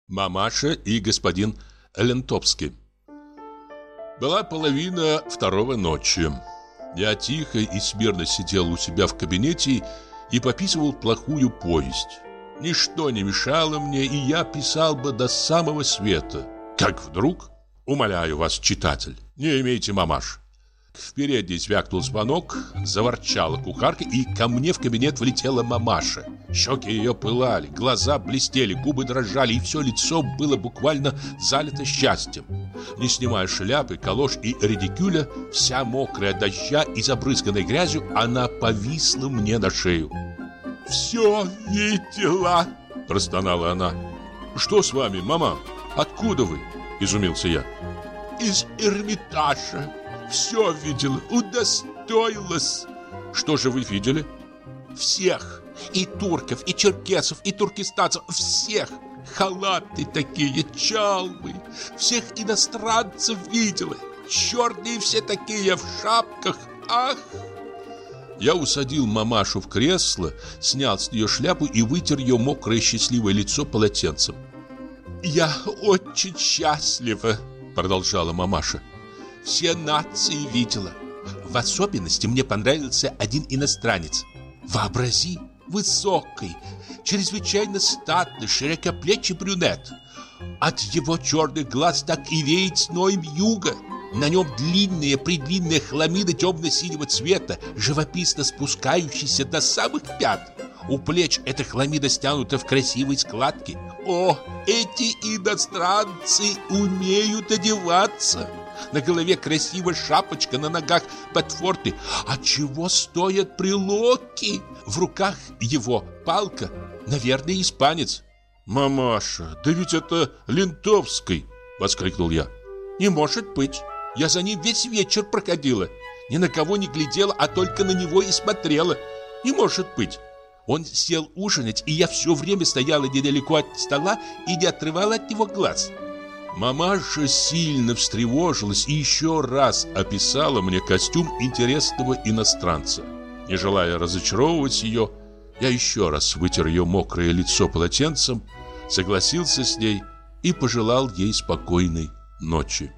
Мамаша и господин Лентовский. Была половина второго ночи. Я тихо и смирно сидел у себя в кабинете и пописывал плохую повесть. Ничто не мешало мне, и я писал бы до самого света. Как вдруг, умоляю вас, читатель, не имейте мамаш. В передней звякнул звонок, заворчала кухарка, и ко мне в кабинет влетела мамаша. Щеки ее пылали, глаза блестели, губы дрожали, и все лицо было буквально залито счастьем. Не снимая шляпы, калош и редикюля, вся мокрая от дождя и забрызганной грязью, она повисла мне на шею. «Все видела!» – простонала она. «Что с вами, мама? Откуда вы?» – изумился я. «Из Эрмитажа. Все видела, удостоилась». «Что же вы видели?» «Всех. И турков, и черкесов, и туркестанцев. Всех. Халаты такие, чалмы. Всех иностранцев видела. Черные все такие в шапках. Ах!» Я усадил мамашу в кресло, снял с нее шляпу и вытер ее мокрое счастливое лицо полотенцем. «Я очень счастлива», — продолжала мамаша. «Все нации видела. В особенности мне понравился один иностранец. Вообрази, высокий, чрезвычайно статный, широкоплечий брюнет. От его черных глаз так и веет зноем юга. На нем длинные-предлинные хламиды темно-синего цвета, живописно спускающиеся до самых пят. У плеч эта хламида стянута в красивой складке. О, эти иностранцы умеют одеваться! На голове красивая шапочка, на ногах ботфорты. А чего стоят брелоки? В руках его палка, наверное, испанец». «Мамаша, да ведь это Лентовский!» — воскликнул я. «Не может быть. Я за ним весь вечер проходила. Ни на кого не глядела, а только на него и смотрела. Не может быть. Он сел ужинать, и я все время стояла недалеко от стола и не отрывала от него глаз». Мамаша сильно встревожилась и еще раз описала мне костюм интересного иностранца. Не желая разочаровывать ее, я еще раз вытер ее мокрое лицо полотенцем, согласился с ней и пожелал ей спокойной ночи.